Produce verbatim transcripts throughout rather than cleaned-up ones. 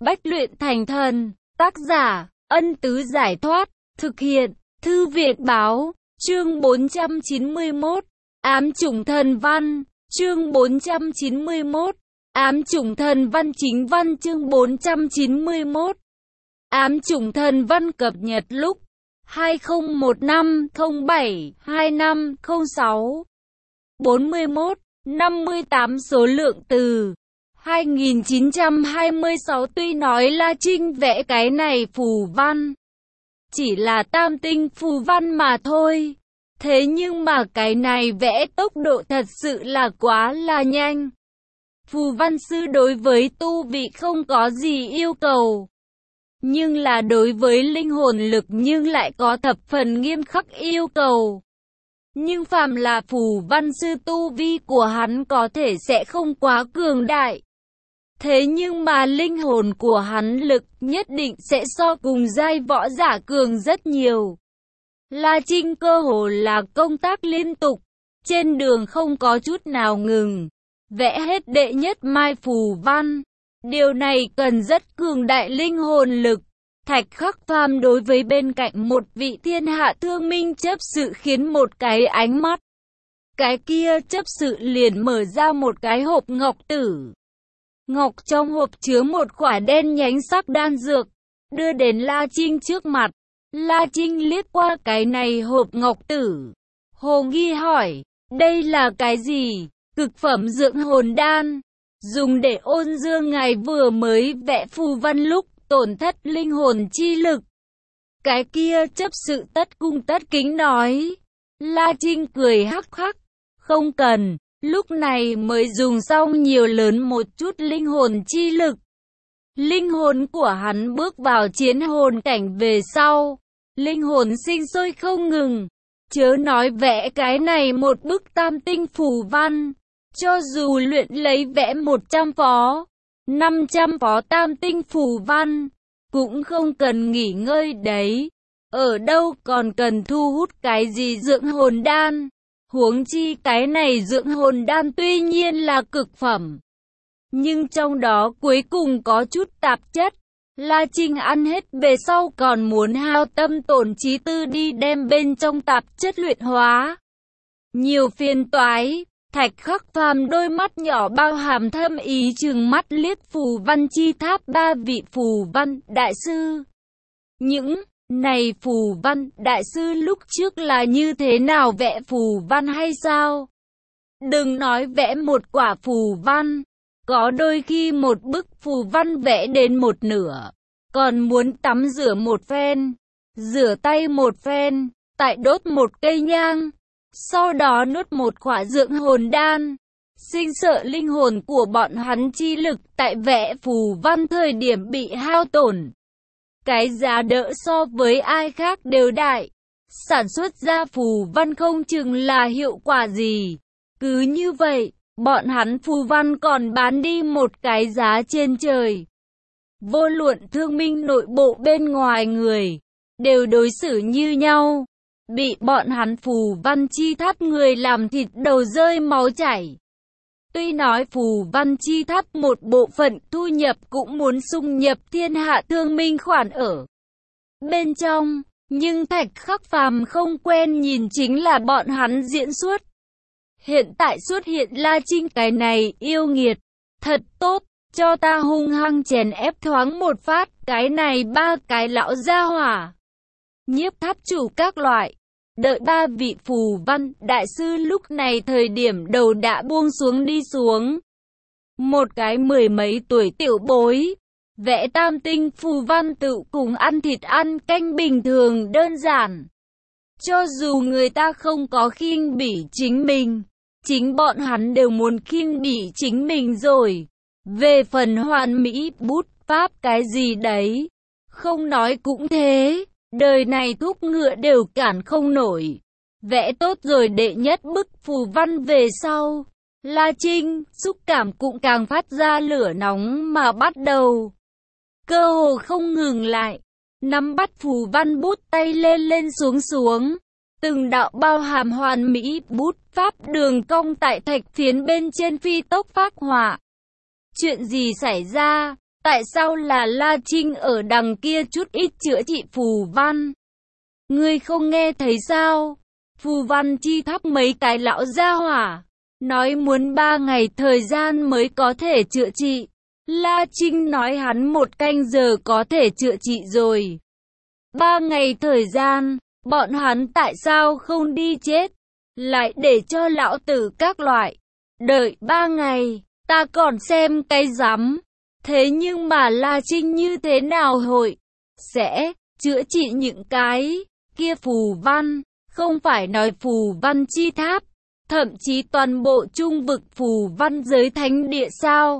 Bách luyện thành thần. Tác giả, Ân Tứ Giải Thoát. Thực hiện, Thư Việt Báo. Chương bốn trăm chín mươi mốt. Ám chủng thần văn. Chương bốn trăm chín mươi mốt. Ám chủng thần văn chính văn. Chương bốn trăm chín mươi mốt. Ám chủng thần văn cập nhật lúc hai không một năm không bảy hai năm không sáu. bốn mươi mốt, năm mươi tám số lượng từ hai nghìn chín trăm hai mươi sáu. Tuy nói La Trinh vẽ cái này phù văn chỉ là tam tinh phù văn mà thôi, thế nhưng mà cái này vẽ tốc độ thật sự là quá là nhanh. Phù văn sư đối với tu vị không có gì yêu cầu, nhưng là đối với linh hồn lực nhưng lại có thập phần nghiêm khắc yêu cầu. Nhưng phàm là phù văn sư tu vi của hắn có thể sẽ không quá cường đại, thế nhưng mà linh hồn của hắn lực nhất định sẽ so cùng giai võ giả cường rất nhiều. La Trinh cơ hồ là công tác liên tục, trên đường không có chút nào ngừng, vẽ hết đệ nhất mai phù văn. Điều này cần rất cường đại linh hồn lực. Thạch Khắc Phàm đối với bên cạnh một vị thiên hạ thương minh chấp sự khiến một cái ánh mắt. Cái kia chấp sự liền mở ra một cái hộp ngọc tử. Ngọc trong hộp chứa một quả đen nhánh sắc đan dược, đưa đến La Trinh trước mặt. La Trinh liếc qua cái này hộp ngọc tử, hồ nghi hỏi, đây là cái gì? Cực phẩm dưỡng hồn đan, dùng để ôn dương ngài vừa mới vẽ phù văn lúc tổn thất linh hồn chi lực. Cái kia chấp sự tất cung tất kính nói. La Trinh cười hắc hắc, không cần, lúc này mới dùng xong nhiều lớn một chút linh hồn chi lực. Linh hồn của hắn bước vào chiến hồn cảnh về sau, linh hồn sinh sôi không ngừng. Chớ nói vẽ cái này một bức tam tinh phù văn, cho dù luyện lấy vẽ một trăm phó, năm trăm phó tam tinh phù văn, cũng không cần nghỉ ngơi đấy. Ở đâu còn cần thu hút cái gì dưỡng hồn đan. Huống chi cái này dưỡng hồn đan tuy nhiên là cực phẩm, nhưng trong đó cuối cùng có chút tạp chất. La Trinh ăn hết về sau còn muốn hao tâm tổn trí tư đi đem bên trong tạp chất luyện hóa. Nhiều phiền toái. Thạch Khắc Phàm đôi mắt nhỏ bao hàm thâm ý trừng mắt liếc phù văn chi tháp ba vị phù văn đại sư. Những này phù văn đại sư lúc trước là như thế nào vẽ phù văn hay sao? Đừng nói vẽ một quả phù văn, có đôi khi một bức phù văn vẽ đến một nửa, còn muốn tắm rửa một phen, rửa tay một phen, tại đốt một cây nhang, sau đó nuốt một quả dưỡng hồn đan. Sinh sợ linh hồn của bọn hắn chi lực tại vẽ phù văn thời điểm bị hao tổn. Cái giá đỡ so với ai khác đều đại. Sản xuất ra phù văn không chừng là hiệu quả gì. Cứ như vậy, bọn hắn phù văn còn bán đi một cái giá trên trời. Vô luận thương minh nội bộ bên ngoài người, đều đối xử như nhau. Bị bọn hắn phù văn chi tháp người làm thịt đầu rơi máu chảy. Tuy nói phù văn chi tháp một bộ phận thu nhập cũng muốn xung nhập thiên hạ thương minh khoản ở bên trong, nhưng Thạch Khắc Phàm không quen nhìn chính là bọn hắn diễn xuất. Hiện tại xuất hiện La Trinh cái này yêu nghiệt, thật tốt, cho ta hung hăng chèn ép thoáng một phát cái này ba cái lão gia hỏa. Nhiếp tháp chủ các loại. Đợi ba vị phù văn đại sư lúc này thời điểm đầu đã buông xuống đi xuống. Một cái mười mấy tuổi tiểu bối, vẽ tam tinh phù văn tự cùng ăn thịt ăn canh bình thường đơn giản. Cho dù người ta không có khinh bỉ chính mình, chính bọn hắn đều muốn khinh bỉ chính mình rồi. Về phần hoàn mỹ bút pháp cái gì đấy, không nói cũng thế. Đời này thúc ngựa đều cản không nổi. Vẽ tốt rồi đệ nhất bức phù văn về sau, La Trinh, xúc cảm cũng càng phát ra lửa nóng mà bắt đầu. Cơ hồ không ngừng lại, nắm bắt phù văn bút tay lên lên xuống xuống. Từng đạo bao hàm hoàn mỹ bút pháp đường cong tại thạch phiến bên trên phi tốc phác họa. Chuyện gì xảy ra? Tại sao là La Trinh ở đằng kia chút ít chữa trị phù văn? Ngươi không nghe thấy sao? Phù văn chi tháp mấy cái lão gia hỏa. Nói muốn ba ngày thời gian mới có thể chữa trị. La Trinh nói hắn một canh giờ có thể chữa trị rồi. Ba ngày thời gian, bọn hắn tại sao không đi chết? Lại để cho lão tử các loại. Đợi ba ngày, ta còn xem cái rắm. Thế nhưng mà La Trinh như thế nào hội? Sẽ chữa trị những cái kia phù văn. Không phải nói phù văn chi tháp. Thậm chí toàn bộ trung vực phù văn giới thánh địa sao?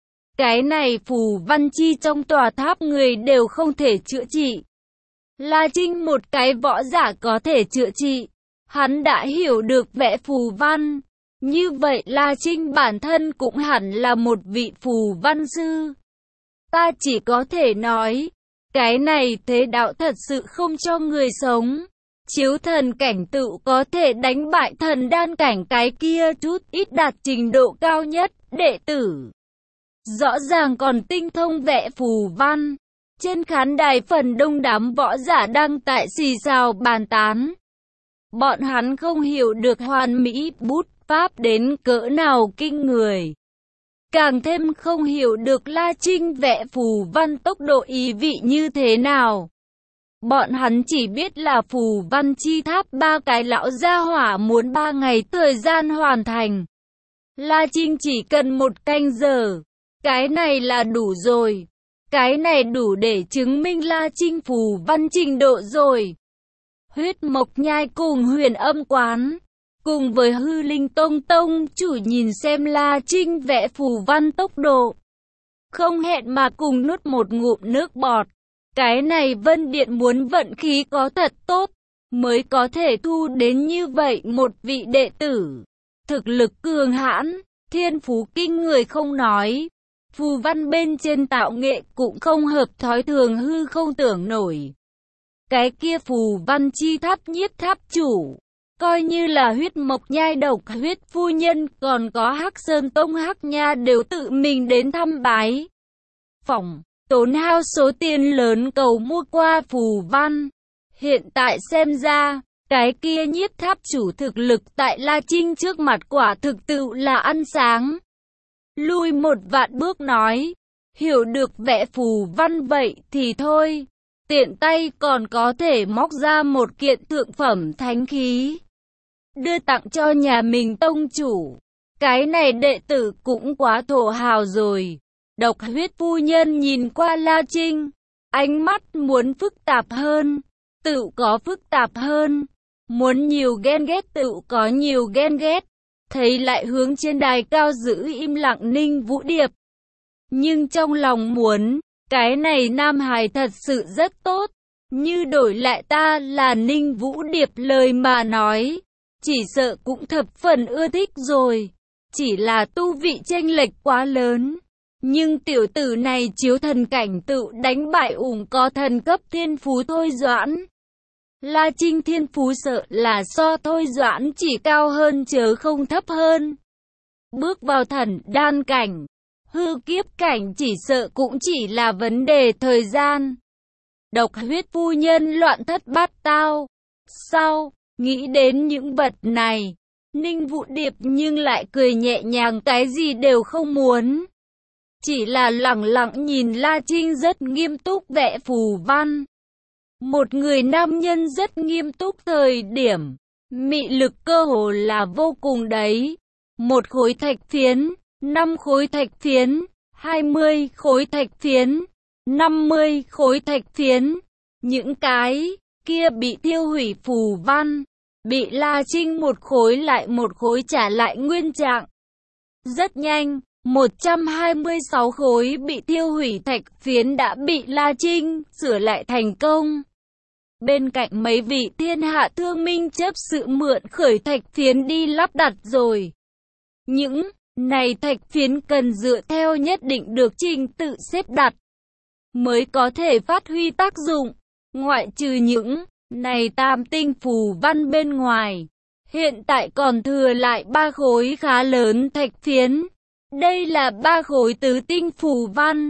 Cái này phù văn chi trong tòa tháp người đều không thể chữa trị. La Trinh một cái võ giả có thể chữa trị. Hắn đã hiểu được vẽ phù văn. Như vậy La Trinh bản thân cũng hẳn là một vị phù văn sư. Ta chỉ có thể nói, cái này thế đạo thật sự không cho người sống. Chiếu thần cảnh tự có thể đánh bại thần đan cảnh cái kia chút ít đạt trình độ cao nhất, đệ tử. Rõ ràng còn tinh thông vẽ phù văn. Trên khán đài phần đông đám võ giả đang tại xì xào bàn tán. Bọn hắn không hiểu được hoàn mỹ bút pháp đến cỡ nào kinh người. Càng thêm không hiểu được La Trinh vẽ phù văn tốc độ ý vị như thế nào. Bọn hắn chỉ biết là phù văn chi tháp ba cái lão gia hỏa muốn ba ngày thời gian hoàn thành. La Trinh chỉ cần một canh giờ. Cái này là đủ rồi. Cái này đủ để chứng minh La Trinh phù văn trình độ rồi. Huyết Mộc Nhai cùng Huyền Âm Quán, cùng với Hư Linh Tông Tông chủ nhìn xem La Trinh vẽ phù văn tốc độ. Không hẹn mà cùng nuốt một ngụm nước bọt. Cái này Vân Điện muốn vận khí có thật tốt, mới có thể thu đến như vậy một vị đệ tử. Thực lực cường hãn, thiên phú kinh người không nói. Phù văn bên trên tạo nghệ cũng không hợp thói thường hư không tưởng nổi. Cái kia phù văn chi tháp nhiếp tháp chủ, coi như là Huyết Mộc Nhai Độc Huyết phu nhân còn có Hắc Sơn Tông Hắc Nha đều tự mình đến thăm bái. Phỏng, tốn hao số tiền lớn cầu mua qua phù văn. Hiện tại xem ra, cái kia nhiếp tháp chủ thực lực tại La Trinh trước mặt quả thực tự là ăn sáng. Lui một vạn bước nói, hiểu được vẽ phù văn vậy thì thôi, tiện tay còn có thể móc ra một kiện thượng phẩm thánh khí, đưa tặng cho nhà mình tông chủ. Cái này đệ tử cũng quá thổ hào rồi. Độc Huyết phu nhân nhìn qua La Trinh, ánh mắt muốn phức tạp hơn, tự có phức tạp hơn, muốn nhiều ghen ghét tự có nhiều ghen ghét. Thấy lại hướng trên đài cao giữ im lặng Ninh Vũ Điệp. Nhưng trong lòng muốn, cái này nam hài thật sự rất tốt. Như đổi lại ta là Ninh Vũ Điệp lời mà nói, chỉ sợ cũng thập phần ưa thích rồi. Chỉ là tu vị chênh lệch quá lớn. Nhưng tiểu tử này chiếu thần cảnh tự đánh bại ủng có thần cấp thiên phú Thôi Doãn. La Trinh thiên phú sợ là so Thôi Doãn chỉ cao hơn chớ không thấp hơn. Bước vào thần đan cảnh, hư kiếp cảnh chỉ sợ cũng chỉ là vấn đề thời gian. Độc Huyết phu nhân loạn thất bát tao. Sau, nghĩ đến những vật này, Ninh Vũ Điệp nhưng lại cười nhẹ nhàng cái gì đều không muốn. Chỉ là lẳng lặng nhìn La Trinh rất nghiêm túc vẽ phù văn. Một người nam nhân rất nghiêm túc thời điểm, mị lực cơ hồ là vô cùng đấy. Một khối thạch phiến, năm khối thạch phiến, hai mươi khối thạch phiến, năm mươi khối thạch phiến. Những cái kia bị tiêu hủy phù văn, bị La Trinh một khối lại một khối trả lại nguyên trạng. Rất nhanh, một trăm hai mươi sáu khối bị tiêu hủy thạch phiến đã bị La Trinh sửa lại thành công. Bên cạnh mấy vị thiên hạ thương minh chấp sự mượn khởi thạch phiến đi lắp đặt rồi. Những này thạch phiến cần dựa theo nhất định được trình tự xếp đặt, mới có thể phát huy tác dụng. Ngoại trừ những này tam tinh phù văn bên ngoài, hiện tại còn thừa lại ba khối khá lớn thạch phiến. Đây là ba khối tứ tinh phù văn.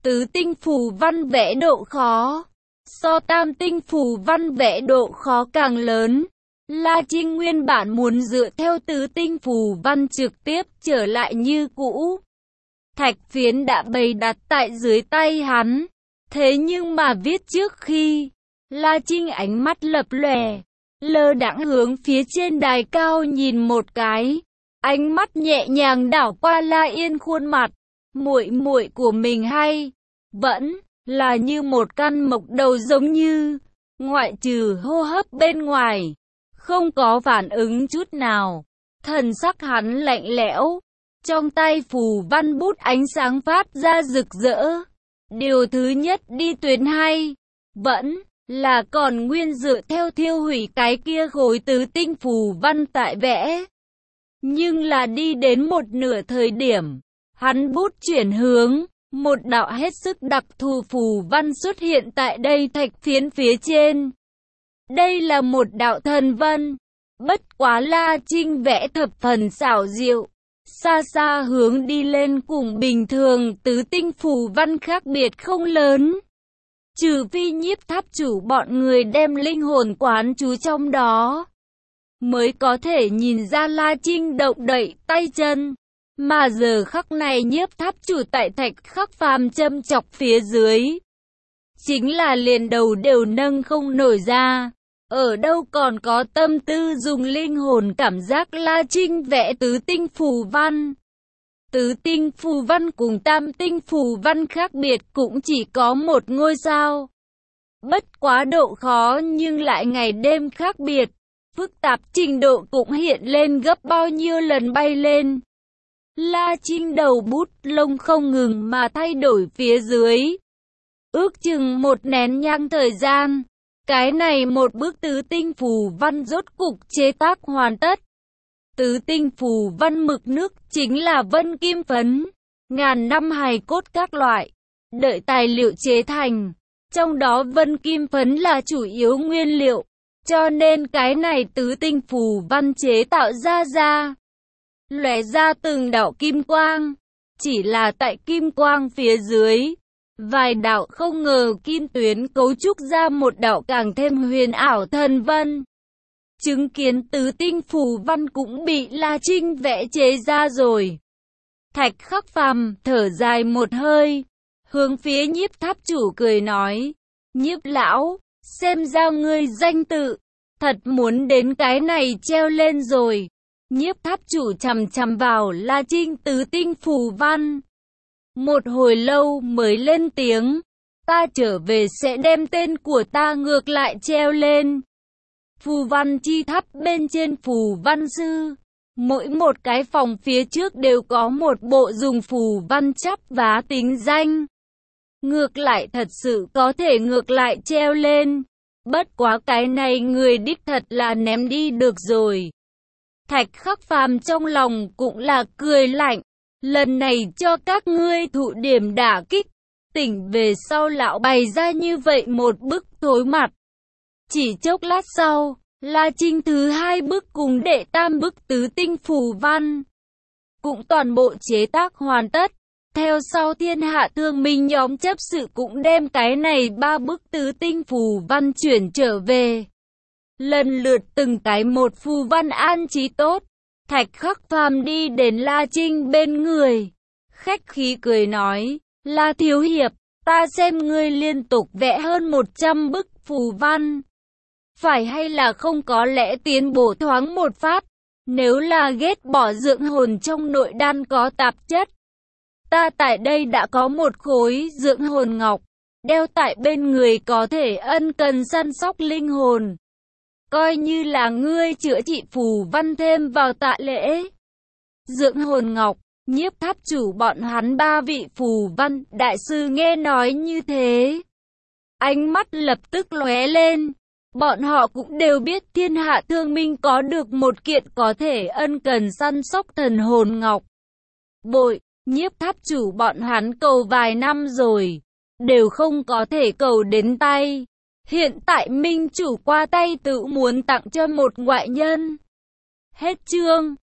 Tứ tinh phù văn vẽ độ khó. So tam tinh phù văn vẽ độ khó càng lớn. La Trinh nguyên bản muốn dựa theo tứ tinh phù văn trực tiếp trở lại như cũ. Thạch phiến đã bày đặt tại dưới tay hắn. Thế nhưng mà viết trước khi, La Trinh ánh mắt lập lòe, lơ đãng hướng phía trên đài cao nhìn một cái. Ánh mắt nhẹ nhàng đảo qua La Yên khuôn mặt. Muội muội của mình hay vẫn là như một căn mộc đầu giống như, ngoại trừ hô hấp bên ngoài, không có phản ứng chút nào. Thần sắc hắn lạnh lẽo, trong tay phù văn bút ánh sáng phát ra rực rỡ. Điều thứ nhất đi tuyến hay vẫn là còn nguyên dựa theo thiêu hủy cái kia khối tứ tinh phù văn tại vẽ. Nhưng là đi đến một nửa thời điểm, hắn bút chuyển hướng, một đạo hết sức đặc thù phù văn xuất hiện tại đây thạch phiến phía trên. Đây là một đạo thần vân, bất quá La Trinh vẽ thập phần xảo diệu, xa xa hướng đi lên cùng bình thường tứ tinh phù văn khác biệt không lớn. Trừ phi Nhiếp Tháp Chủ bọn người đem linh hồn quán trú trong đó, mới có thể nhìn ra La Trinh động đậy tay chân. Mà giờ khắc này Nhiếp Tháp Chủ tại Thạch Khắc Phàm châm chọc phía dưới, chính là liền đầu đều nâng không nổi ra. Ở đâu còn có tâm tư dùng linh hồn cảm giác La Trinh vẽ tứ tinh phù văn. Tứ tinh phù văn cùng tam tinh phù văn khác biệt cũng chỉ có một ngôi sao. Bất quá độ khó nhưng lại ngày đêm khác biệt. Phức tạp trình độ cũng hiện lên gấp bao nhiêu lần bay lên. La Trinh đầu bút lông không ngừng mà thay đổi phía dưới. Ước chừng một nén nhang thời gian, cái này một bức tứ tinh phù văn rốt cục chế tác hoàn tất. Tứ tinh phù văn mực nước chính là vân kim phấn, ngàn năm hài cốt các loại, đợi tài liệu chế thành. Trong đó vân kim phấn là chủ yếu nguyên liệu, cho nên cái này tứ tinh phù văn chế tạo ra ra, lóe ra từng đạo kim quang. Chỉ là tại kim quang phía dưới, vài đạo không ngờ kim tuyến cấu trúc ra một đạo càng thêm huyền ảo thần vân. Chứng kiến tứ tinh phù văn cũng bị La Trinh vẽ chế ra rồi. Thạch Khắc Phàm thở dài một hơi, hướng phía Nhiếp Tháp Chủ cười nói, Nhiếp lão, xem ra ngươi danh tự, thật muốn đến cái này treo lên rồi. Nhiếp Tháp Chủ chằm chằm vào La Trinh tứ tinh phù văn. Một hồi lâu mới lên tiếng, ta trở về sẽ đem tên của ta ngược lại treo lên. Phù văn chi tháp bên trên phù văn sư, mỗi một cái phòng phía trước đều có một bộ dùng phù văn chắp vá tính danh. Ngược lại thật sự có thể ngược lại treo lên, bất quá cái này người đích thật là ném đi được rồi. Thạch Khắc Phàm trong lòng cũng là cười lạnh, lần này cho các ngươi thụ điểm đả kích, tỉnh về sau lão bày ra như vậy một bức thối mặt. Chỉ chốc lát sau, La Trinh thứ hai bức cùng đệ tam bức tứ tinh phù văn cũng toàn bộ chế tác hoàn tất. Theo sau Thiên Hạ Thương Minh nhóm chấp sự cũng đem cái này ba bức tứ tinh phù văn chuyển trở về. Lần lượt từng cái một phù văn an trí tốt. Thạch Khắc Phàm đi đến La Trinh bên người, khách khí cười nói, La Thiếu Hiệp, ta xem ngươi liên tục vẽ hơn một trăm bức phù văn, phải hay là không có lẽ tiến bổ thoáng một phát. Nếu là ghét bỏ dưỡng hồn trong nội đan có tạp chất, ta tại đây đã có một khối dưỡng hồn ngọc, đeo tại bên người có thể ân cần săn sóc linh hồn. Coi như là ngươi chữa trị phù văn thêm vào tạ lễ. Dưỡng hồn ngọc, Nhiếp Tháp Chủ bọn hắn ba vị phù văn đại sư nghe nói như thế, ánh mắt lập tức lóe lên. Bọn họ cũng đều biết Thiên Hạ Thương Minh có được một kiện có thể ân cần săn sóc thần hồn ngọc bội. Nhiếp Tháp Chủ bọn hắn cầu vài năm rồi, đều không có thể cầu đến tay. Hiện tại Minh Chủ qua tay tự muốn tặng cho một ngoại nhân. Hết chương.